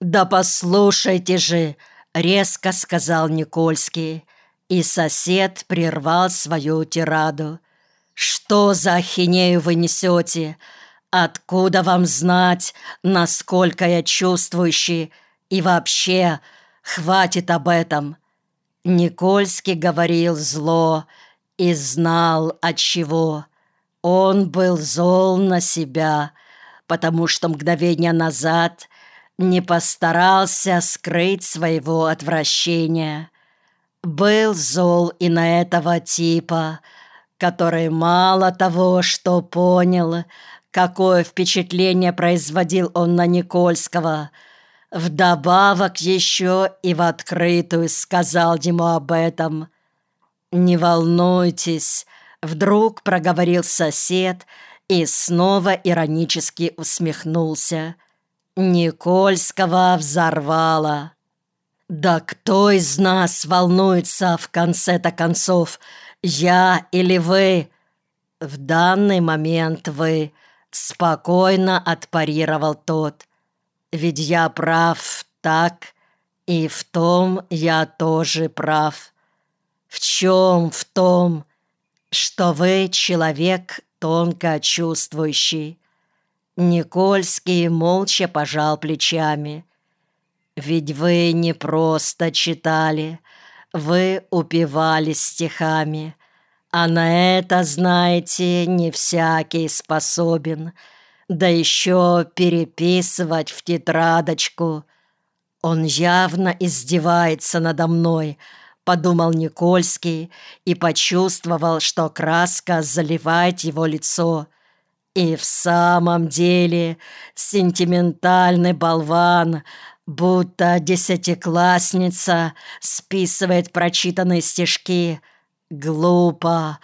«Да послушайте же!» — резко сказал Никольский, и сосед прервал свою тираду. «Что за ахинею вы несете? Откуда вам знать, насколько я чувствующий? И вообще, хватит об этом!» Никольский говорил зло и знал, отчего. Он был зол на себя, потому что мгновение назад не постарался скрыть своего отвращения. Был зол и на этого типа, который мало того, что понял, какое впечатление производил он на Никольского, вдобавок еще и в открытую сказал ему об этом. «Не волнуйтесь», — вдруг проговорил сосед и снова иронически усмехнулся. Никольского взорвало. «Да кто из нас волнуется в конце-то концов, я или вы?» «В данный момент вы», — спокойно отпарировал тот. «Ведь я прав, так? И в том я тоже прав». «В чем в том?» «Что вы человек тонко чувствующий». Никольский молча пожал плечами. «Ведь вы не просто читали, вы упивались стихами, а на это, знаете, не всякий способен, да еще переписывать в тетрадочку. Он явно издевается надо мной», — подумал Никольский и почувствовал, что краска заливает его лицо. И в самом деле сентиментальный болван, будто десятиклассница, списывает прочитанные стишки. Глупо,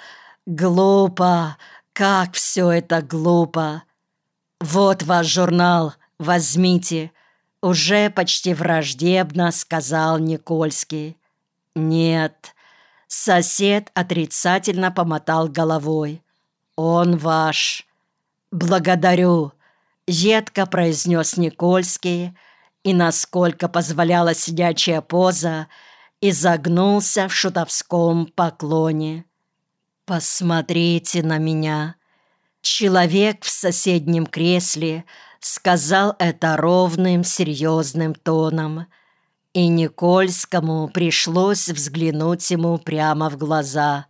глупо, как все это глупо. «Вот ваш журнал, возьмите», — уже почти враждебно сказал Никольский. «Нет», — сосед отрицательно помотал головой. «Он ваш». «Благодарю», — едко произнес Никольский, и, насколько позволяла сидячая поза, изогнулся в шутовском поклоне. «Посмотрите на меня». Человек в соседнем кресле сказал это ровным, серьезным тоном, и Никольскому пришлось взглянуть ему прямо в глаза.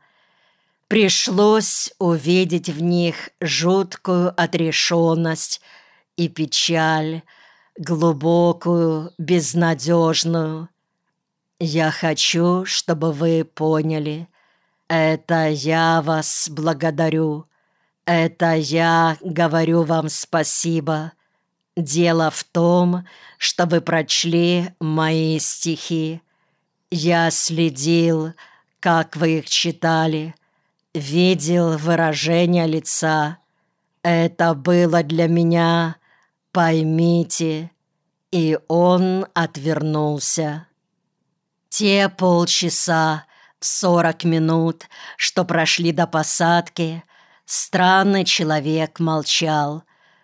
Пришлось увидеть в них жуткую отрешенность и печаль, глубокую, безнадежную. «Я хочу, чтобы вы поняли. Это я вас благодарю. Это я говорю вам спасибо. Дело в том, что вы прочли мои стихи. Я следил, как вы их читали, видел выражение лица. Это было для меня, поймите». И он отвернулся. Те полчаса, 40 минут, что прошли до посадки, странный человек молчал.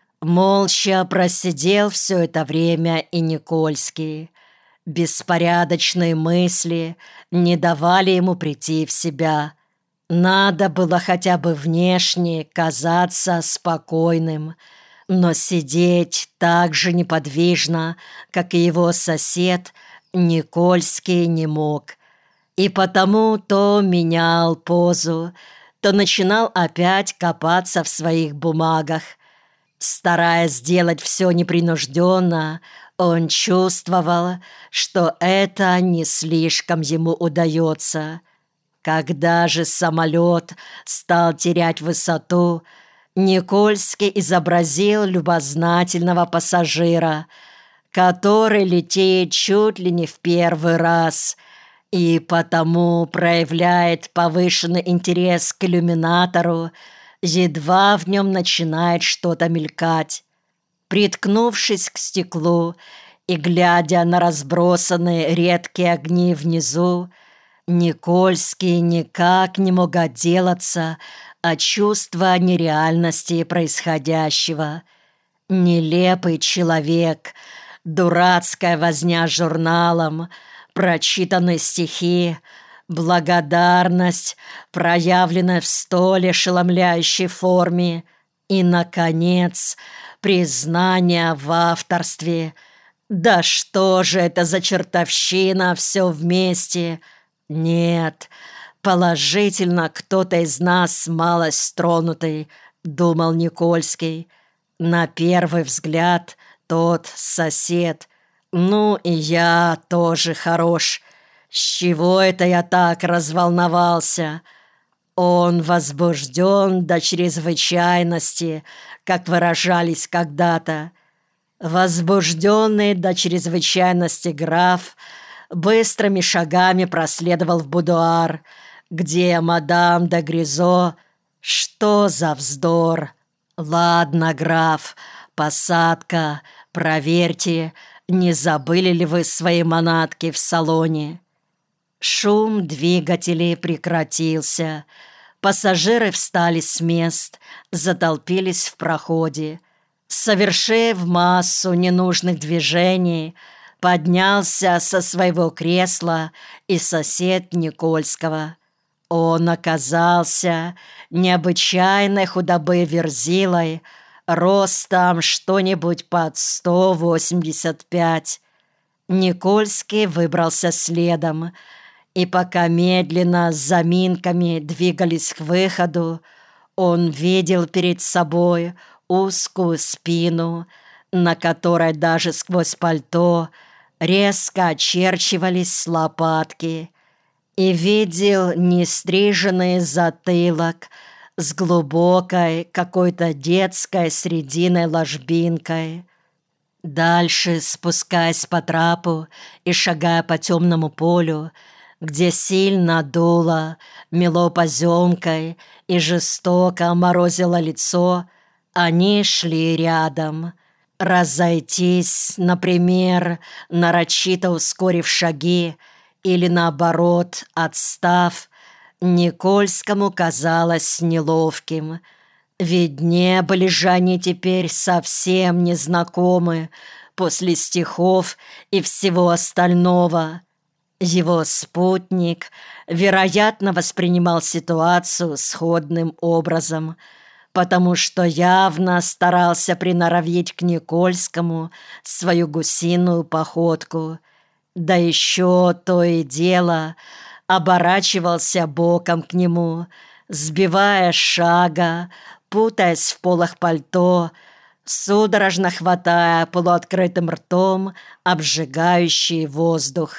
Молча просидел все это время и Никольский. Беспорядочные мысли не давали ему прийти в себя. Надо было хотя бы внешне казаться спокойным, но сидеть так же неподвижно, как и его сосед, Никольский не мог. И потому то менял позу, то начинал опять копаться в своих бумагах. Стараясь сделать все непринужденно, он чувствовал, что это не слишком ему удается. Когда же самолет стал терять высоту, Никольский изобразил любознательного пассажира, который летит чуть ли не в первый раз и потому проявляет повышенный интерес к иллюминатору, едва в нем начинает что-то мелькать. Приткнувшись к стеклу и глядя на разбросанные редкие огни внизу, Никольский никак не мог отделаться от чувства нереальности происходящего. Нелепый человек, дурацкая возня с журналом, прочитанные стихи, благодарность, проявленная в столь ошеломляющей форме, и, наконец, признание в авторстве. Да что же это за чертовщина все вместе? Нет, положительно кто-то из нас малость тронутый, думал Никольский. На первый взгляд тот сосед. Ну и я тоже хорош. С чего это я так разволновался? Он возбужден до чрезвычайности, как выражались когда-то. Возбужденный до чрезвычайности граф быстрыми шагами проследовал в будуар, где мадам де Гризо... Что за вздор! Ладно, граф, посадка, проверьте, не забыли ли вы свои манатки в салоне. Шум двигателей прекратился. Пассажиры встали с мест, затолпились в проходе. Совершив массу ненужных движений, поднялся со своего кресла и сосед Никольского. Он оказался необычайной худобы верзилой, ростом что-нибудь под 185. Никольский выбрался следом, и пока медленно с заминками двигались к выходу, он видел перед собой узкую спину, на которой даже сквозь пальто резко очерчивались лопатки, и видел нестриженный затылок с глубокой какой-то детской срединной ложбинкой. Дальше, спускаясь по трапу и шагая по темному полю, где сильно дуло, мело поземкой и жестоко морозило лицо, они шли рядом. Разойтись, например, нарочито ускорив шаги, или наоборот, отстав, Никольскому казалось неловким. Ведь не были же они теперь совсем незнакомы после стихов и всего остального. Его спутник, вероятно, воспринимал ситуацию сходным образом, потому что явно старался приноровить к Никольскому свою гусиную походку, да еще то и дело оборачивался боком к нему, сбивая с шага, путаясь в полах пальто, судорожно хватая полуоткрытым ртом обжигающий воздух.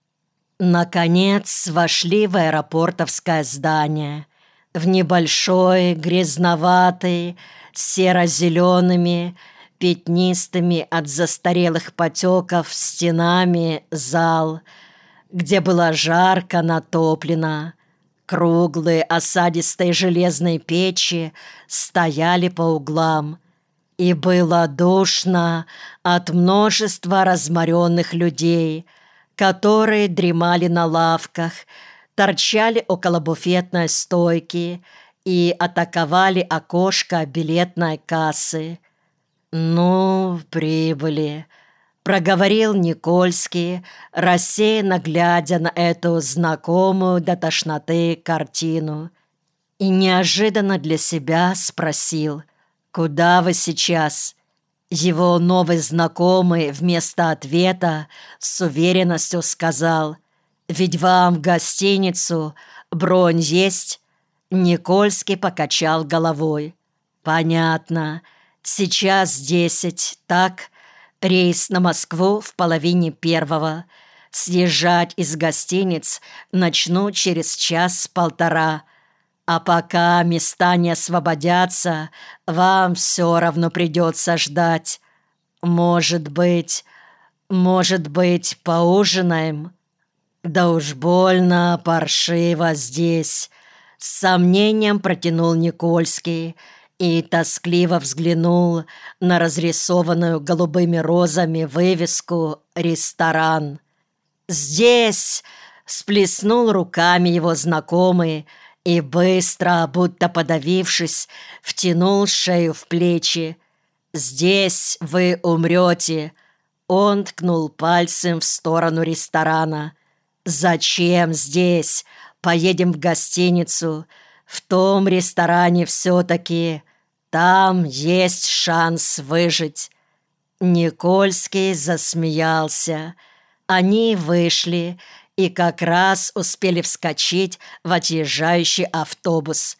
Наконец вошли в аэропортовское здание, в небольшой, грязноватый, серо-зелеными, пятнистыми от застарелых потеков стенами зал, где было жарко натоплено. Круглые осадистые железные печи стояли по углам, и было душно от множества разморенных людей, которые дремали на лавках, торчали около буфетной стойки и атаковали окошко билетной кассы. «Ну, прибыли», — проговорил Никольский, рассеянно глядя на эту знакомую до тошноты картину. И неожиданно для себя спросил: «Куда вы сейчас?» Его новый знакомый вместо ответа с уверенностью сказал: «Ведь вам в гостиницу бронь есть?» Никольский покачал головой. «Понятно. Сейчас 10, так? Рейс на Москву в 12:30. Съезжать из гостиниц начну через час-полтора. А пока места не освободятся, вам все равно придется ждать. Может быть, поужинаем?» «Да уж больно паршиво здесь», — с сомнением протянул Никольский и тоскливо взглянул на разрисованную голубыми розами вывеску «Ресторан». «Здесь!» — сплеснул руками его знакомый и быстро, будто подавившись, втянул шею в плечи. «Здесь вы умрете. он ткнул пальцем в сторону ресторана. «Зачем здесь? Поедем в гостиницу. В том ресторане все-таки. Там есть шанс выжить». Никольский засмеялся. Они вышли и как раз успели вскочить в отъезжающий автобус.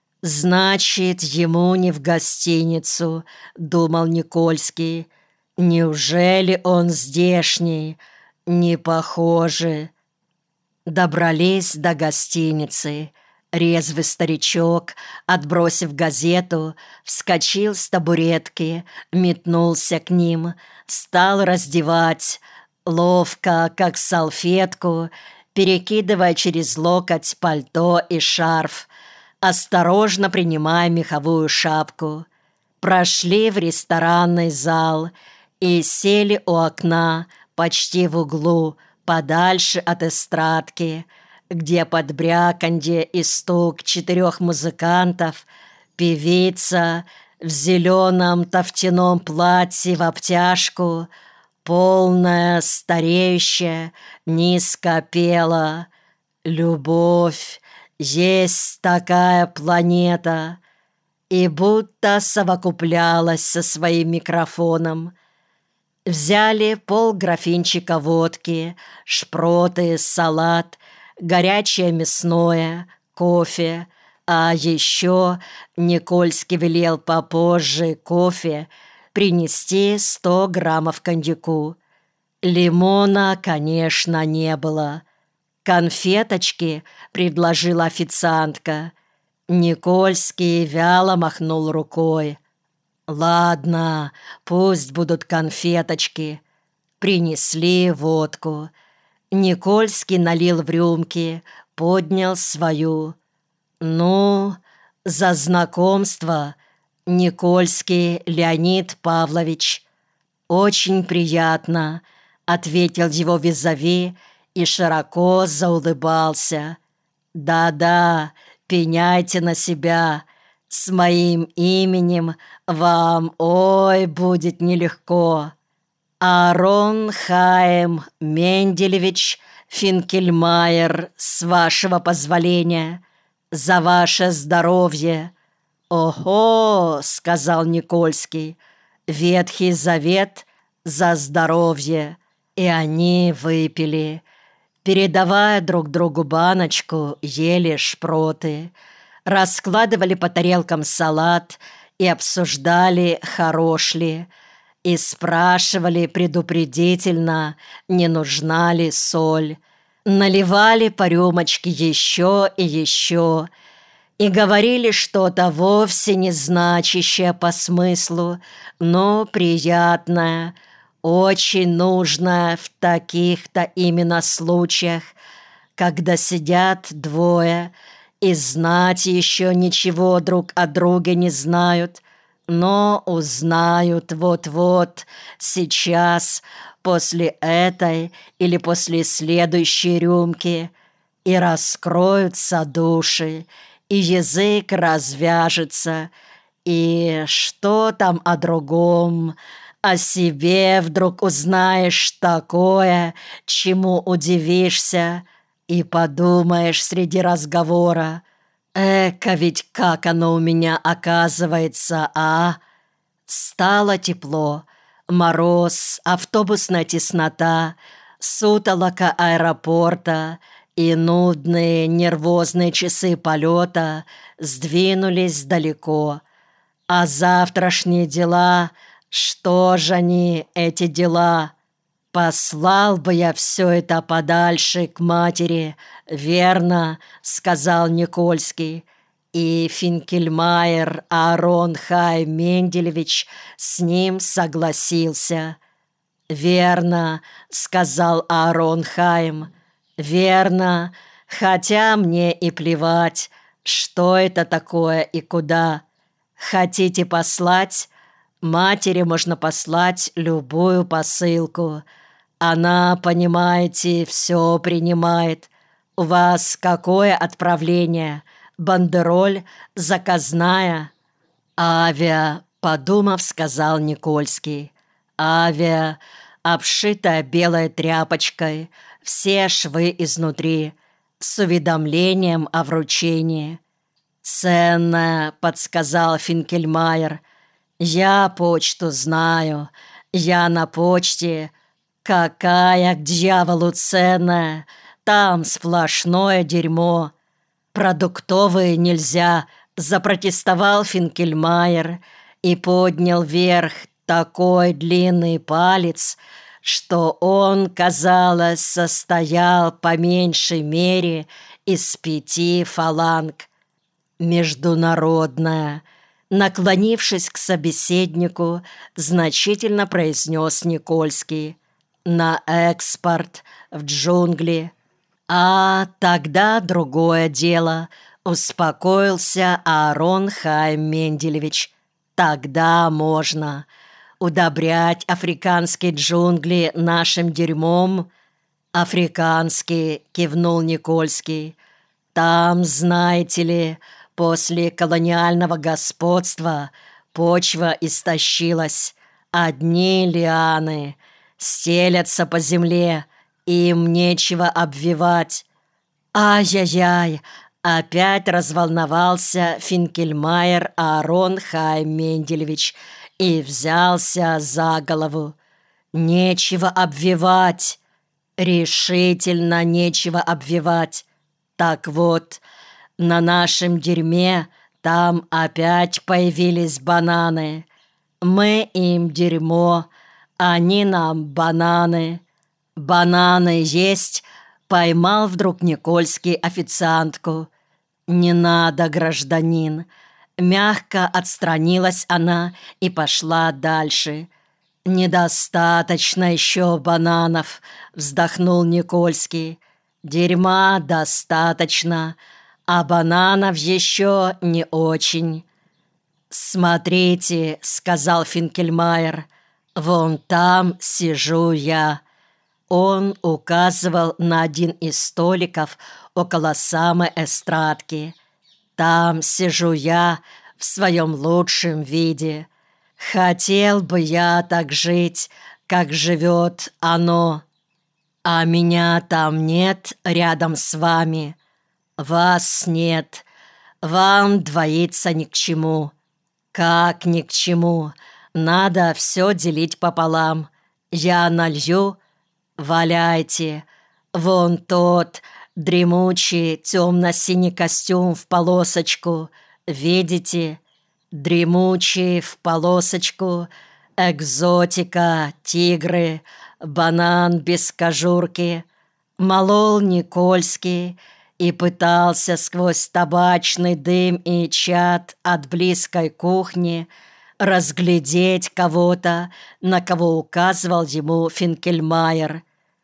«Значит, ему не в гостиницу», — думал Никольский. «Неужели он здешний? Не похоже». Добрались до гостиницы. Резвый старичок, отбросив газету, вскочил с табуретки, метнулся к ним, стал раздевать, ловко, как салфетку, перекидывая через локоть пальто и шарф, осторожно принимая меховую шапку. Прошли в ресторанный зал и сели у окна, почти в углу, подальше от эстрадки, где под бряканье и стук 4 музыкантов певица в зеленом тофтяном платье в обтяжку, полная, стареющая, низко пела: «Любовь, есть такая планета», и будто совокуплялась со своим микрофоном. Взяли полграфинчика водки, шпроты, салат, горячее мясное, кофе, а еще Никольский велел попозже кофе принести 100 граммов коньяку. Лимона, конечно, не было. «Конфеточки», — предложила официантка. Никольский вяло махнул рукой. «Ладно, пусть будут конфеточки». Принесли водку. Никольский налил в рюмки, поднял свою. «Ну, за знакомство, Никольский Леонид Павлович». «Очень приятно», — ответил его визави и широко заулыбался. «Да-да, пеняйте на себя. С моим именем вам, ой, будет нелегко. Аарон Хаим Менделевич Финкельмайер, с вашего позволения, за ваше здоровье». «Ого!» — сказал Никольский. «Ветхий Завет за здоровье». И они выпили. Передавая друг другу баночку, ели шпроты, раскладывали по тарелкам салат и обсуждали, хорош ли, и спрашивали предупредительно, не нужна ли соль. Наливали по рюмочке еще и еще, и говорили что-то вовсе не значащее по смыслу, но приятное, очень нужное в таких-то именно случаях, когда сидят двое и знать еще ничего друг о друге не знают, но узнают вот-вот, сейчас, после этой или после следующей рюмки, и раскроются души, и язык развяжется, и что там о другом, о себе вдруг узнаешь такое, чему удивишься, и подумаешь среди разговора: «Эка ведь как оно у меня оказывается, а?» Стало тепло. Мороз, автобусная теснота, сутолока аэропорта и нудные нервозные часы полета сдвинулись далеко. А завтрашние дела, что же они, эти дела? «Послал бы я все это подальше к матери, верно», — сказал Никольский. И Финкельмайер Аарон Хаим Менделевич с ним согласился. «Верно», — сказал Аарон Хаим, — «верно, хотя мне и плевать, что это такое и куда. Хотите послать? Матери можно послать любую посылку. Она, понимаете, все принимает. У вас какое отправление? Бандероль? Заказная?» «Авиа», — подумав, сказал Никольский. «Авиа. обшитая белой тряпочкой, все швы изнутри, с уведомлением о вручении. «Ценная», — подсказал Финкельмайер. «Я почту знаю, я на почте. Какая к дьяволу ценная, там сплошное дерьмо. Продуктовые нельзя», — запротестовал Финкельмайер и поднял вверх такой длинный палец, что он, казалось, состоял по меньшей мере из 5 фаланг. «Международная», — наклонившись к собеседнику, значительно произнес Никольский. «На экспорт, в джунгли». «А тогда другое дело», — успокоился Аарон Хаим Менделевич. «Тогда можно. Удобрять африканские джунгли нашим дерьмом?» «Африканские», — кивнул Никольский. «Там, знаете ли, после колониального господства почва истощилась. Одни лианы стелятся по земле, им нечего обвивать». «Ай-яй-яй!» — опять разволновался Финкельмайер Аарон Хаим Менделевич и взялся за голову. «Нечего обвивать! Решительно нечего обвивать! Так вот, на нашем дерьме там опять появились бананы. Мы им дерьмо, они нам бананы. Бананы есть?» — поймал вдруг Никольский официантку. «Не надо, гражданин». Мягко отстранилась она и пошла дальше. «Недостаточно еще бананов», — вздохнул Никольский. «Дерьма достаточно, а бананов еще не очень». «Смотрите», — сказал Финкельмайер, — «вон там сижу я». Он указывал на один из столиков около самой эстрадки. «Там сижу я в своем лучшем виде. Хотел бы я так жить, как живет оно. А меня там нет рядом с вами. Вас нет. Вам двоиться ни к чему». «Как ни к чему? Надо все делить пополам. Я налью. Валяйте. Вон тот дремучий темно-синий костюм в полосочку. Видите? Дремучий в полосочку. Экзотика, тигры, банан без кожурки». Молол Никольский и пытался сквозь табачный дым и чад от близкой кухни разглядеть кого-то, на кого указывал ему Финкельмайер.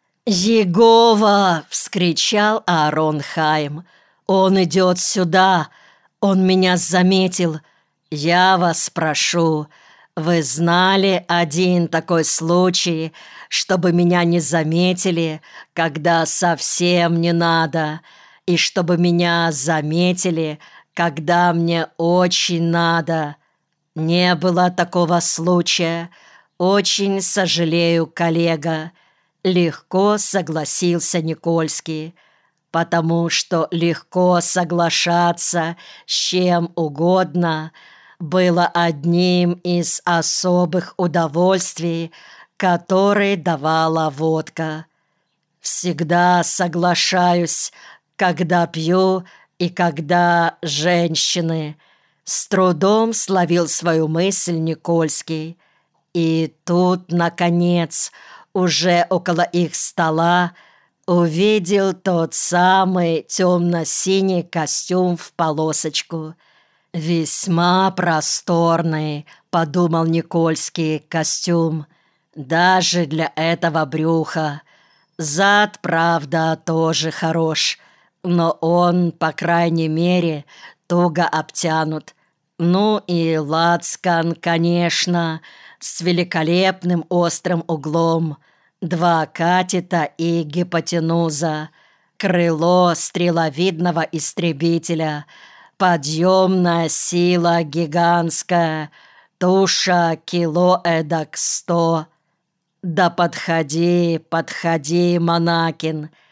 «Егова!» — вскричал Аарон Хаим. «Он идет сюда! Он меня заметил! Я вас прошу, вы знали один такой случай, чтобы меня не заметили, когда совсем не надо, и чтобы меня заметили, когда мне очень надо? Не было такого случая. Очень сожалею, коллега». Легко согласился Никольский, потому что легко соглашаться с чем угодно было одним из особых удовольствий, которые давала водка. «Всегда соглашаюсь, когда пью и когда женщины», — с трудом словил свою мысль Никольский. И тут, наконец, уже около их стола, увидел тот самый темно-синий костюм в полосочку. «Весьма просторный», — подумал Никольский, — «костюм. Даже для этого брюха. Зад, правда, тоже хорош, но он, по крайней мере, туго обтянут. Ну и лацкан, конечно, с великолепным острым углом, 2 катета и гипотенуза, крыло стреловидного истребителя, подъемная сила гигантская, туша кило эдак 100. «Да подходи, подходи, Монакин,